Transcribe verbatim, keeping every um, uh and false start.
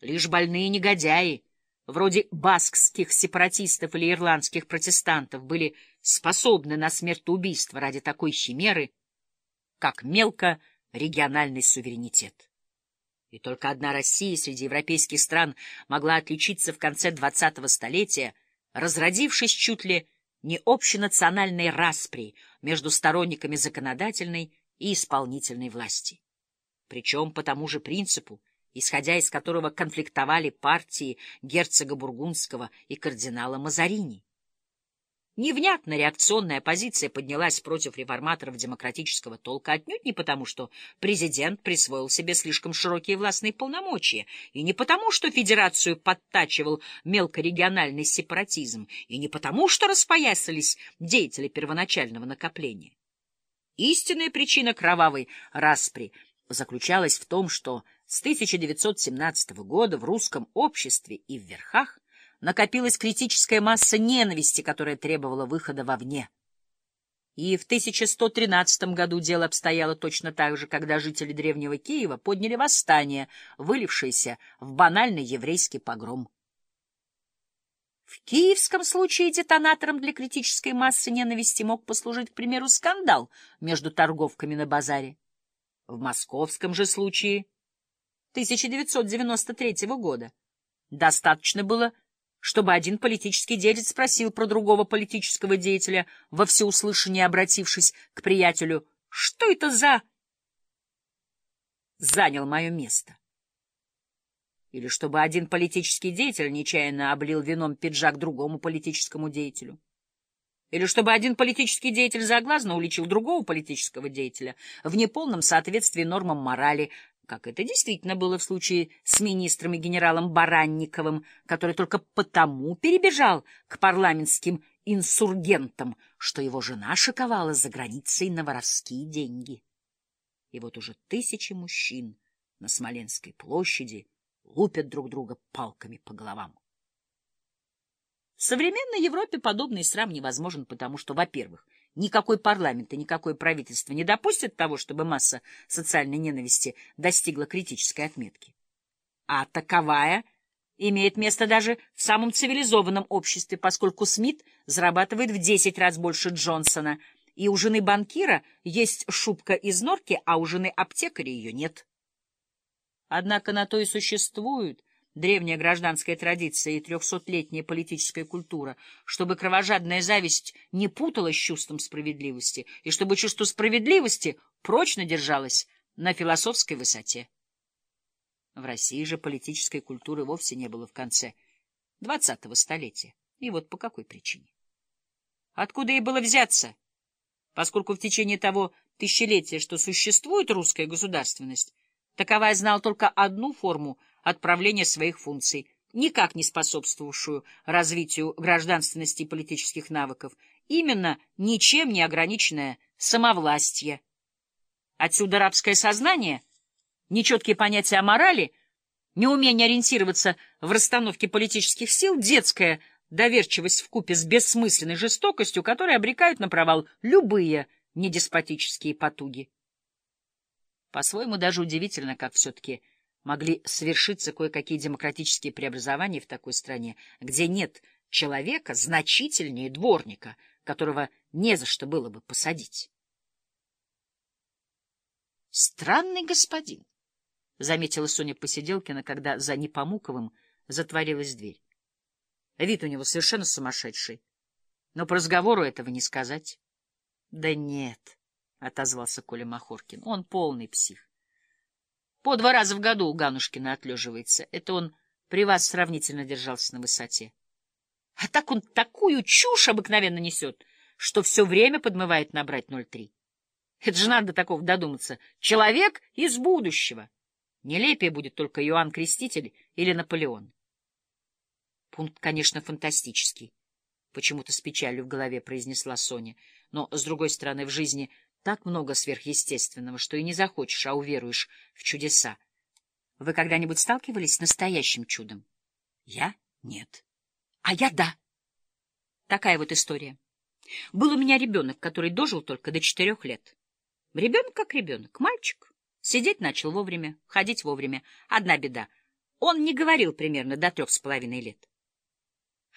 Лишь больные негодяи, вроде баскских сепаратистов или ирландских протестантов, были способны на смертоубийство ради такой химеры, как мелкорегиональный суверенитет. И только одна Россия среди европейских стран могла отличиться в конце двадцатого столетия, разродившись чуть ли не общенациональной распри между сторонниками законодательной и исполнительной власти. Причем по тому же принципу, исходя из которого конфликтовали партии герцога Бургундского и кардинала Мазарини. Невнятная реакционная оппозиция поднялась против реформаторов демократического толка отнюдь не потому, что президент присвоил себе слишком широкие властные полномочия, и не потому, что федерацию подтачивал мелкорегиональный сепаратизм, и не потому, что распоясались деятели первоначального накопления. Истинная причина кровавой распри заключалась в том, что с тысяча девятьсот семнадцатого года в русском обществе и в верхах накопилась критическая масса ненависти, которая требовала выхода вовне. И в тысяча сто тринадцатом году дело обстояло точно так же, когда жители древнего Киева подняли восстание, вылившееся в банальный еврейский погром. В киевском случае детонатором для критической массы ненависти мог послужить, к примеру, скандал между торговками на базаре. В московском же случае тысяча девятьсот девяносто третьего года достаточно было, чтобы один политический деятель спросил про другого политического деятеля, во всеуслышание обратившись к приятелю: «Что это за... занял мое место?» Или чтобы один политический деятель нечаянно облил вином пиджак другому политическому деятелю. Или чтобы один политический деятель заглазно уличил другого политического деятеля в неполном соответствии нормам морали, как это действительно было в случае с министром и генералом Баранниковым, который только потому перебежал к парламентским инсургентам, что его жена шиковала за границей на воровские деньги. И вот уже тысячи мужчин на Смоленской площади лупят друг друга палками по головам. В современной Европе подобный срам невозможен, потому что, во-первых, никакой парламент и никакое правительство не допустят того, чтобы масса социальной ненависти достигла критической отметки. А таковая имеет место даже в самом цивилизованном обществе, поскольку Смит зарабатывает в десять раз больше Джонсона, и у жены банкира есть шубка из норки, а у жены аптекаря ее нет. Однако на то и существует древняя гражданская традиция и трехсотлетняя политическая культура, чтобы кровожадная зависть не путалась с чувством справедливости, и чтобы чувство справедливости прочно держалось на философской высоте. В России же политической культуры вовсе не было в конце двадцатого столетия. И вот по какой причине. Откуда ей было взяться? Поскольку в течение того тысячелетия, что существует русская государственность, таковая знала только одну форму отправления своих функций, никак не способствовавшую развитию гражданственности и политических навыков, именно ничем не ограниченное самовластие. Отсюда рабское сознание, нечеткие понятия о морали, неумение ориентироваться в расстановке политических сил, детская доверчивость вкупе с бессмысленной жестокостью, которые обрекают на провал любые недеспотические потуги. По-своему даже удивительно, как все-таки могли свершиться кое-какие демократические преобразования в такой стране, где нет человека значительнее дворника, которого не за что было бы посадить. «Странный господин», — заметила Соня Посиделкина, когда за Непомуковым затворилась дверь. Вид у него совершенно сумасшедший, но по разговору этого не сказать. — Да нет, — отозвался Коля Махоркин, — он полный псих. По два раза в году у Ганушкина отлеживается. Это он при вас сравнительно держался на высоте. А так он такую чушь обыкновенно несет, что все время подмывает набрать ноль три. Это же надо до такого додуматься. Человек из будущего. Нелепее будет только Иоанн Креститель или Наполеон. Пункт, конечно, фантастический. Почему-то с печалью в голове произнесла Соня. Но, с другой стороны, в жизни так много сверхъестественного, что и не захочешь, а уверуешь в чудеса. Вы когда-нибудь сталкивались с настоящим чудом? Я? Нет. А я да. Такая вот история. Был у меня ребенок, который дожил только до четырех лет. Ребенок как ребенок, мальчик. Сидеть начал вовремя, ходить вовремя. Одна беда. Он не говорил примерно до трех с половиной лет.